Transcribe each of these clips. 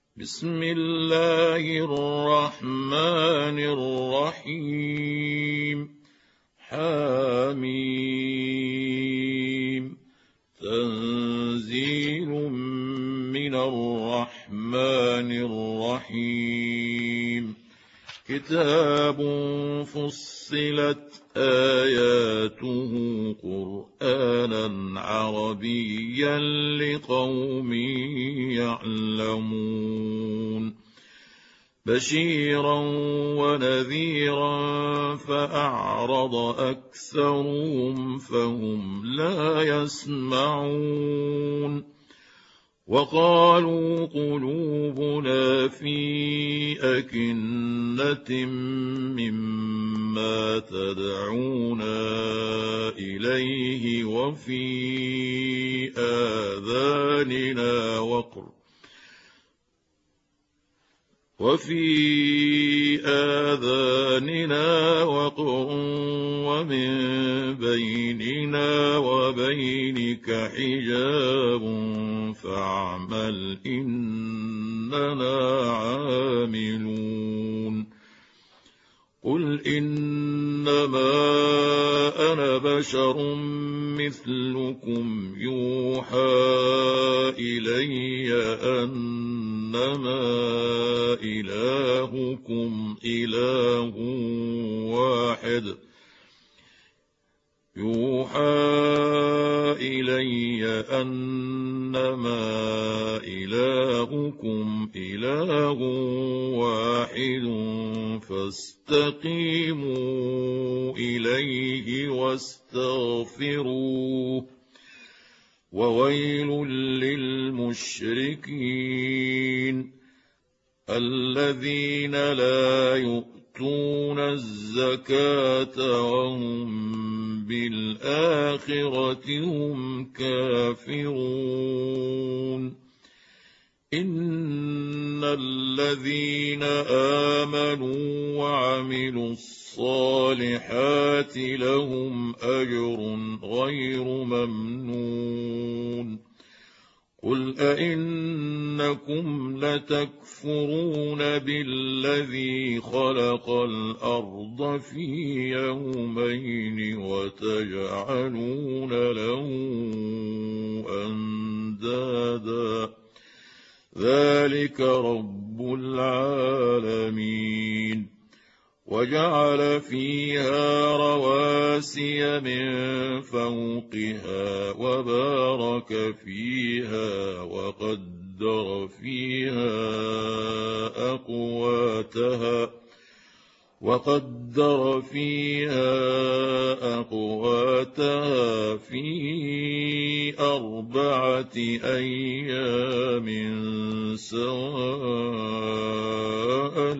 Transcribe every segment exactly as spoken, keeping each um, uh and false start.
بسم الله الرحمن الرحيم حميم تنزيل من الرحمن الرحيم كتاب فصلت آياته قرآنا عربيا لقوم يعلمون بشيرا ونذيرا فأعرض أكثرهم فهم لا يسمعون وقالوا قلوبنا في أكنة مما تدعونا إليه وفي آذاننا وقر وفي آذاننا وقر ومن بيننا وبينك حجاب فاعمل إننا عاملون قل إنما أنا بشر مثلكم يوحى إلي أنما إلهكم إله واحد يوحى إلي أنما إلهكم إله واحد فاستقيموا إليه واستغفروه وويل للمشركين الذين لا يؤتون الزكاة وهم بالآخرة هم كافرون إن الذين آمنوا وعملوا الصالحات لهم أجر غير ممنون قل أئنكم لتكفرون بالذي خلق الأرض في يومين وتجعلون له أندادا ذلك رب العالمين وجعل فيها رواسي من فوقها وبارك فيها وقدر فيها أقواتها وقدر فيها أقواتها في أربعة أيام سواء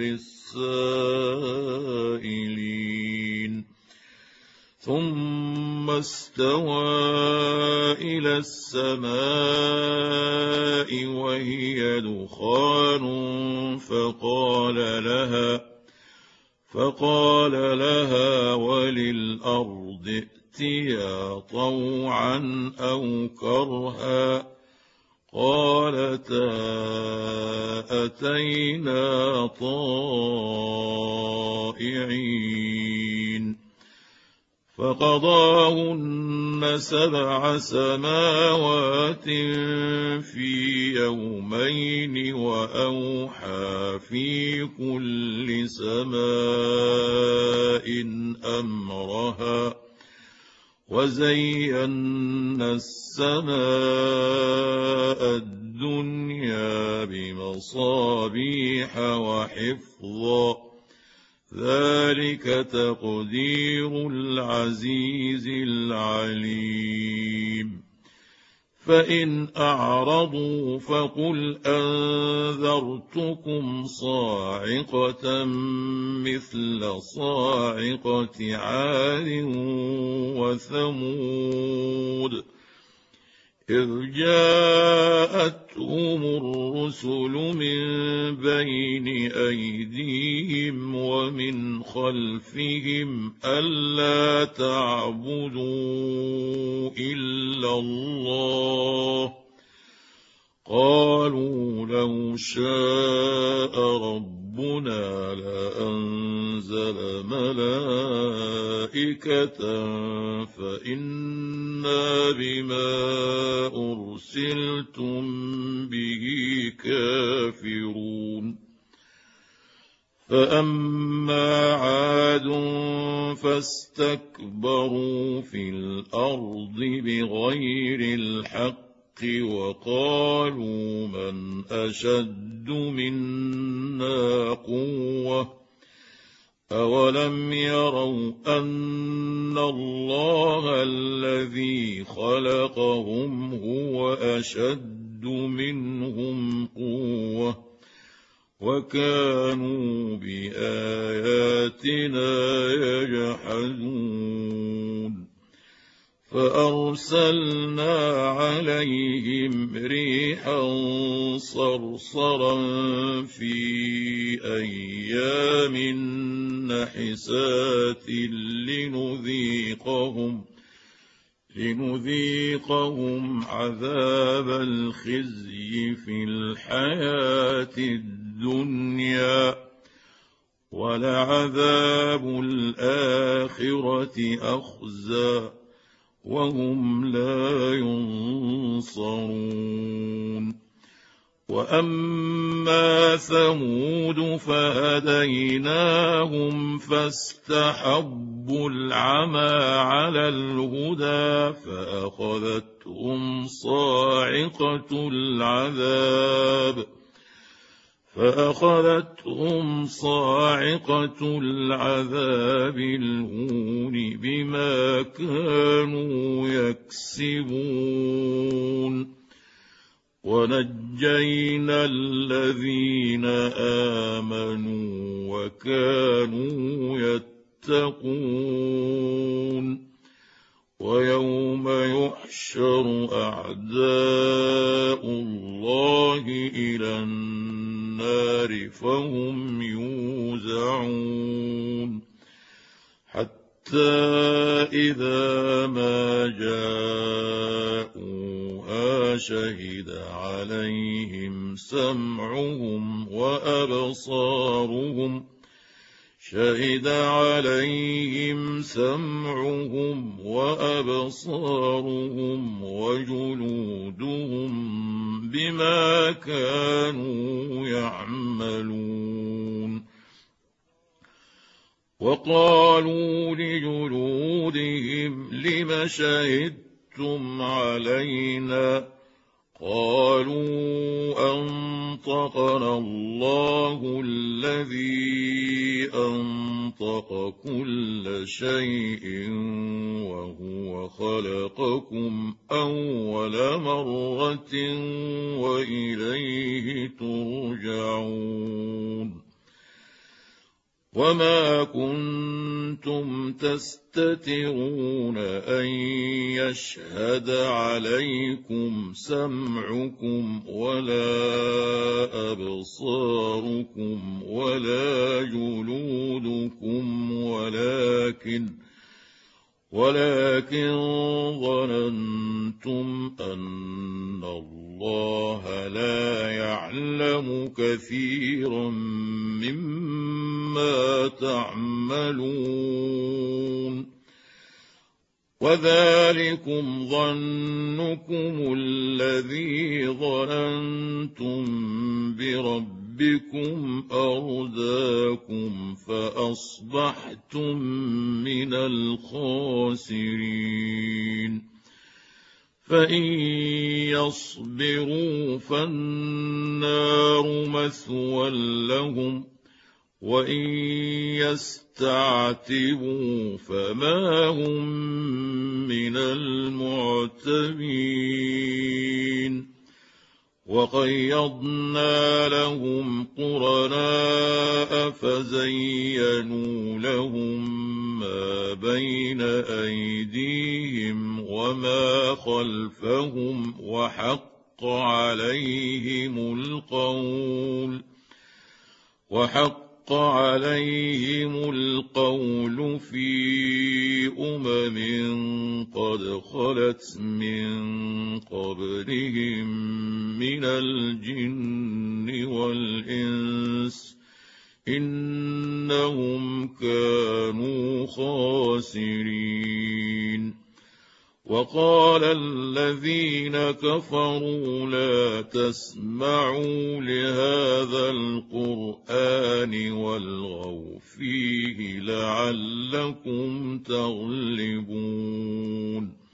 للسائلين ثم استوى إلى السماء وهي دخان فقال لها فقال لها وللأرض ائتيا طوعا أو كرها قالتا أتينا طائعين فقضاهن سبع سماوات في يومين وأوحى في كل سماء أمرها وزينا السماء الدنيا بمصابيح وحفظا ذلك تقدير العزيز العليم فإن أعرضوا فقل أنذرتكم صاعقة مثل صاعقة عاد وثمود إذ جاءتهم الرسل من بين أيديهم ومن خلفهم ألا تعبدوا إلا الله قالوا لو شاء ربنا لأنزل ملائكة فإنا بما أرسلتم به كافرون فأما عاد فاستكبروا في الأرض بغير الحق وقالوا من أشد منا قوة أولم يروا أن الله الذي خلقهم هو أشد منهم قوة وكانوا بآياتنا يجحدون فأرسلنا عليهم ريحا صرصرا في أيام نحسات لنذيقهم لنذيقهم عذاب الخزي في الحياة الدنيا ولعذاب الآخرة أخزى وهم لا ينصرون وأما ثمود فهديناهم فاستحبوا العمى على الهدى فأخذتهم صاعقة العذاب فأخذتهم صاعقة العذاب الهون بما كانوا يكسبون ونجينا الذين آمنوا وكانوا يتقون ويوم يحشر أعداء الله إلى النار فهم يوزعون حتى إذا ما جاءوها شهد عليهم سمعهم وأبصارهم شهد عليهم سمعهم وأبصارهم وجلودهم بما كانوا يعملون وقالوا لجلودهم لم شهدتم علينا قالوا أنطقنا الله الذي أنطق كل شيء وهو خلقكم أول مرة وإليه ترجعون وما كنتم تستترون أن يشهد عليكم سمعكم ولا أبصاركم ولا جلودكم ولكن ولكن ظننتم أن الله لا يعلم كثيرا مما تعملون وذلكم ظنكم الذي ظننتم بربكم أرداكم فأصبحتم من الخاسرين فإن يصبروا فالنار مثوى لهم وإن يستعتبوا فما هم من المعتبين وقيضنا لهم قرناء فزينوا لهم ما بين أيديهم وما خلفهم وحق عليهم القول وحق حق عليهم القول في أمم قد خلت من قبلهم من الجن والإنس إنهم كانوا خاسرين. وقال الذين كفروا لا تسمعوا لهذا القرآن والغوا فيه لعلكم تغلبون.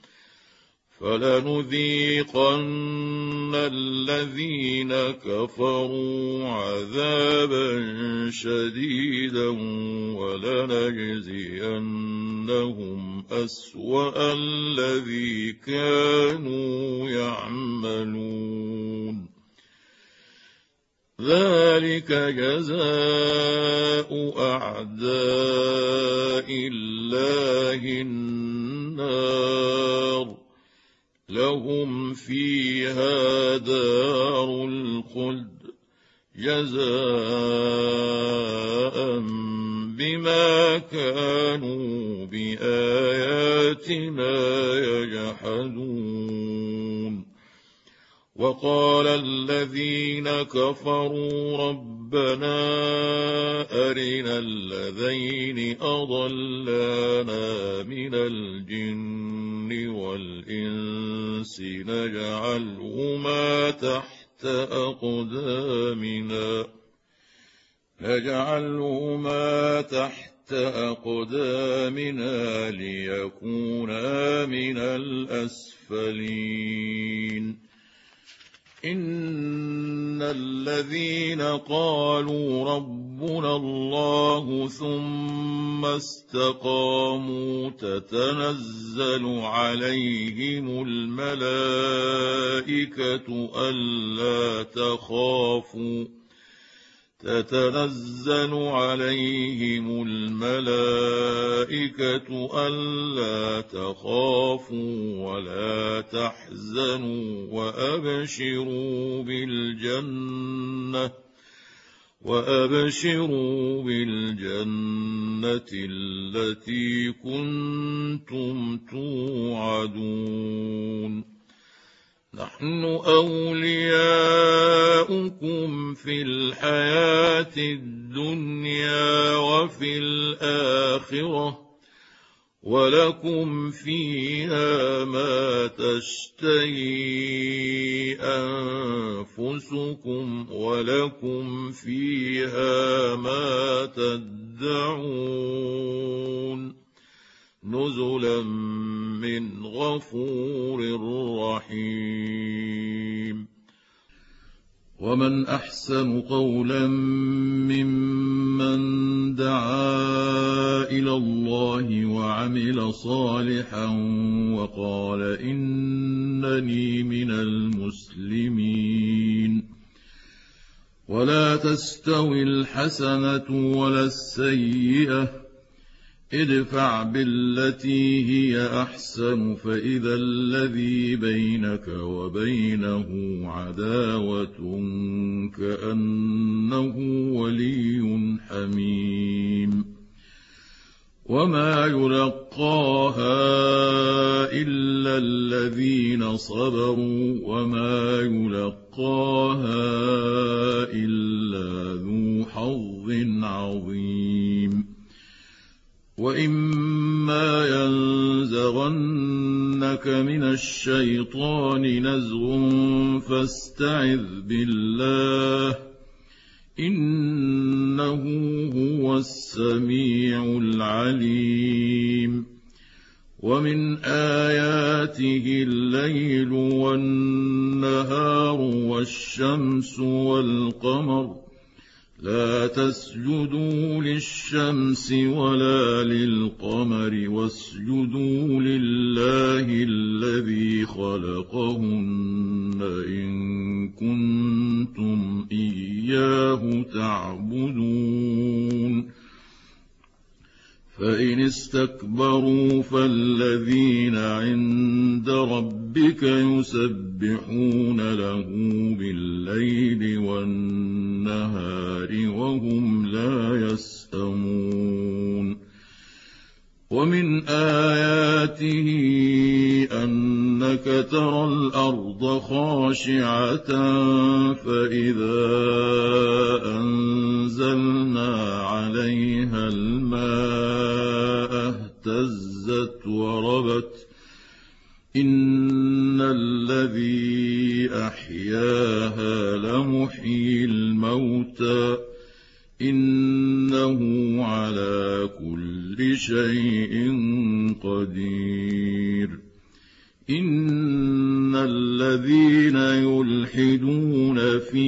فلنذيقن الذين كفروا عذابا شديدا ولنجزينهم أسوأ الذي كانوا يعملون. ذلك جزاء أعداء الله النار لهم فيها دار الخلد جزاء بما كانوا بآياتنا يجحدون. وقال الذين كفروا ربنا أرنا الذين أضلانا من الجن والإنس نجعلهما تحت أقدامنا نجعلهما تحت أقدامنا ليكونا من الأسفلين. إن الذين قالوا ربنا الله ثم استقاموا تتنزل عليهم الملائكة ألا تخافوا تتنزل عليهم الملائكة ألا تخافوا ولا تحزنوا وأبشروا بالجنة وأبشروا بالجنة التي كنتم توعدون. نحن أولياؤكم في الحياة الدنيا وفي الآخرة ولكم فيها ما تشتهي أنفسكم ولكم فيها ما تدعون نزلا من غفور رحيم. ومن أحسن قولا ممن دعا إلى الله وعمل صالحا وقال إنني من المسلمين. ولا تستوي الحسنة ولا السيئة ادفع بالتي هي أحسن فإذا الذي بينك وبينه عداوة كأنه ولي حميم. وما يلقاها إلا الذين صبروا وما يلقاها إلا ذو حظ عظيم. وإما ينزغنك من الشيطان نزغ فاستعذ بالله إنه هو السميع العليم. ومن آياته الليل والنهار والشمس والقمر لا تسجدوا للشمس ولا للقمر واسجدوا لله الذي خلقهن إن كنتم إياه تعبدون. فإن استكبروا فالذين عند ربك يسبحون له بالليل والنهار وهم لا يسأمون ومن آياته أنك ترى الأرض خاشعة فإذا أنزلنا عليها الماء اهتزت وربت إن الذي أحياها لمحيي الموتى إنه على كل شيء قدير إن الذين يلحدون في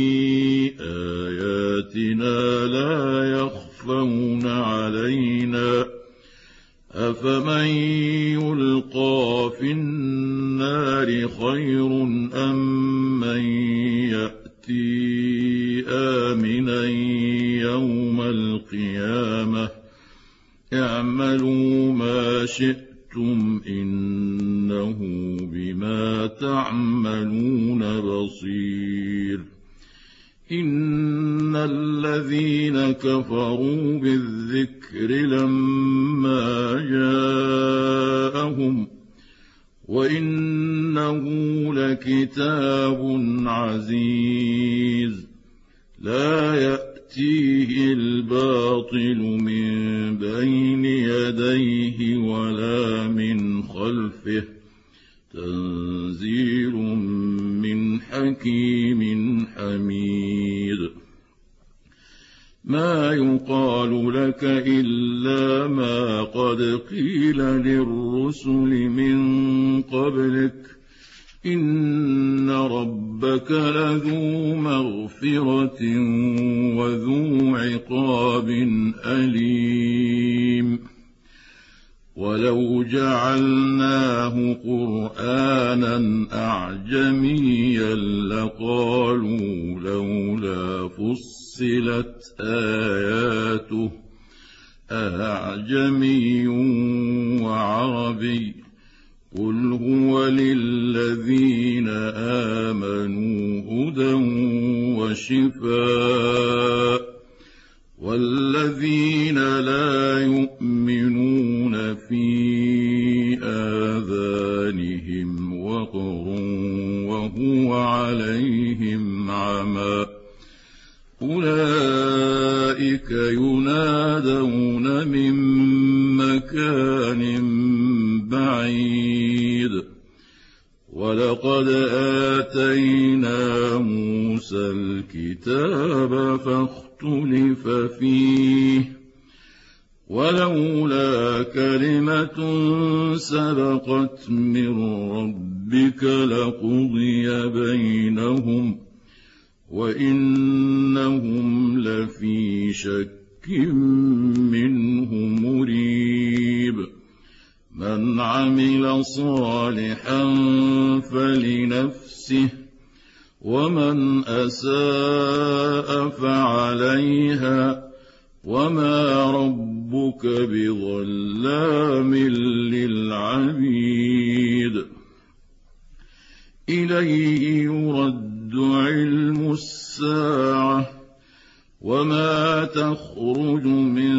آياتنا لا يخفون علينا أفمن يلقى في النار خير أم من يأتي آمنا يوم القيامة اعملوا ما شئتم إنه بما تعملون بصير إن الذين كفروا بالذكر لما جاءهم وإنه لكتاب عزيز لا يأتيه الباطل من بين يديه ولا من خلفه تنزيل من حكيم حميد ما يقال لك إلا ما قد قيل للرسل من قبلك إن ربك لذو مغفرة وذو عقاب أليم ولو جعلناه قرآنا أعجميا لقالوا لولا فصلت آياته أعجمي وعربي قل هو للذين آمنوا هدى وشفاء والذين لا يؤمنون في آذانهم وقر وهو عليهم عمى أولئك ينادون من مكان بعيد ولقد آتينا موسى الكتاب فاختلف فيه ولولا كلمة سبقت من ربك لقضي بينهم وإنهم لفي شك منه مريب من عمل صالحا فلنفسه ومن أساء فعليها وما ربك بظلام للعبيد إليه يرد علم الساعة وما تخرج من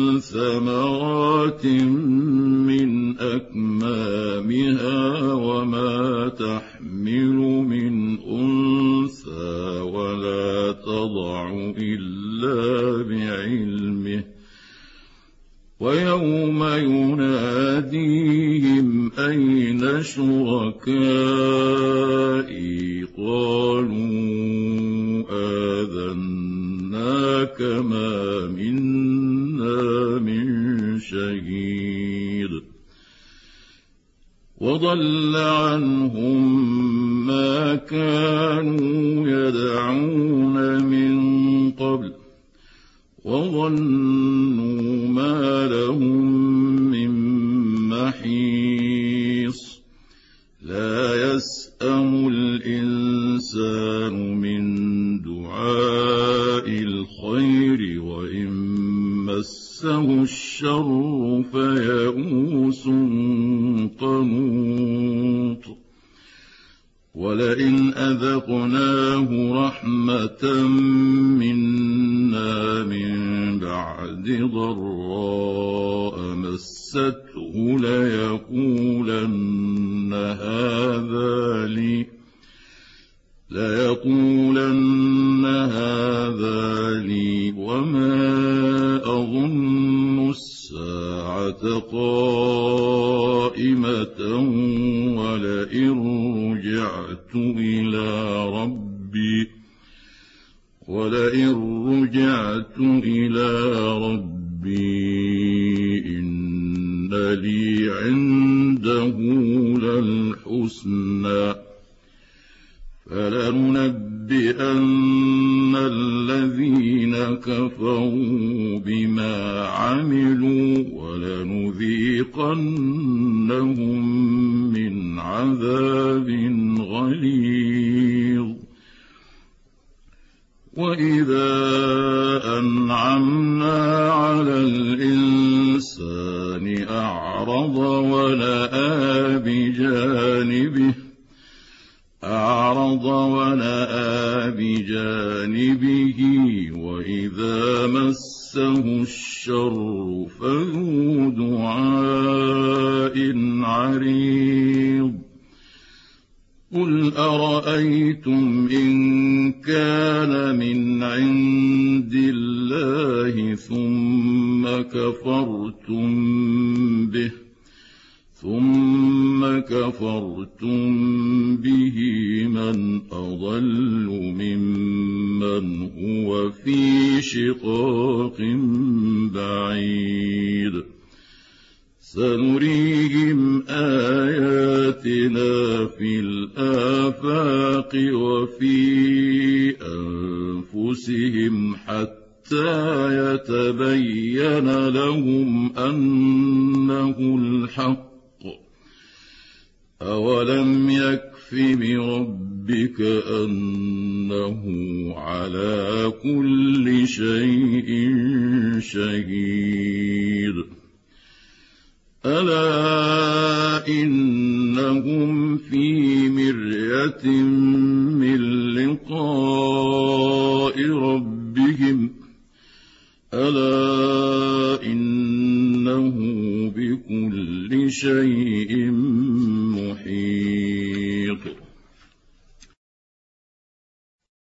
ثمرات من أكمامها وما تحمل من أنثى ولا تضع إلا بعلمه ويوم يناديهم أين شركائي قالوا آذناك ما منا من شهيد وضل عنهم ما كانوا يدعون من قبل وظنوا ما لهم من محيص لا يسأم الإنسان من دعاء الخير وإن مسه الشر فيئوس قنوط ولئن أذقناه رحمة منا من بعد ضراء مسته ليقولن هذا لي ليقولن هذا لي وما أظن الساعة قائمة ولئن رجعت إلى ربي ولئن رجعت إلى ربي إن لي عنده للحسنى فلننبئن الذين كفروا بما عملوا ولنذيقنهم من عذاب غليظ وإذا أنعمنا على الإنسان أعرض ونأى بجانبه أعرض ونأى بجانبه وإذا مسه الشر فذو دعاء عريض قل أرأيتم إن كان من عند الله ثم كفرتم به ثم كفرتم به من أضل ممن هو في شقاق بعيد سنريهم آياتنا في الآفاق وفي أنفسهم حتى يتبين لهم أنه الحق أولم يكف بربك أنه على كل شيء شهيد ألا إنهم في مرية من لقاء ربهم ألا إنه بكل شيء محيط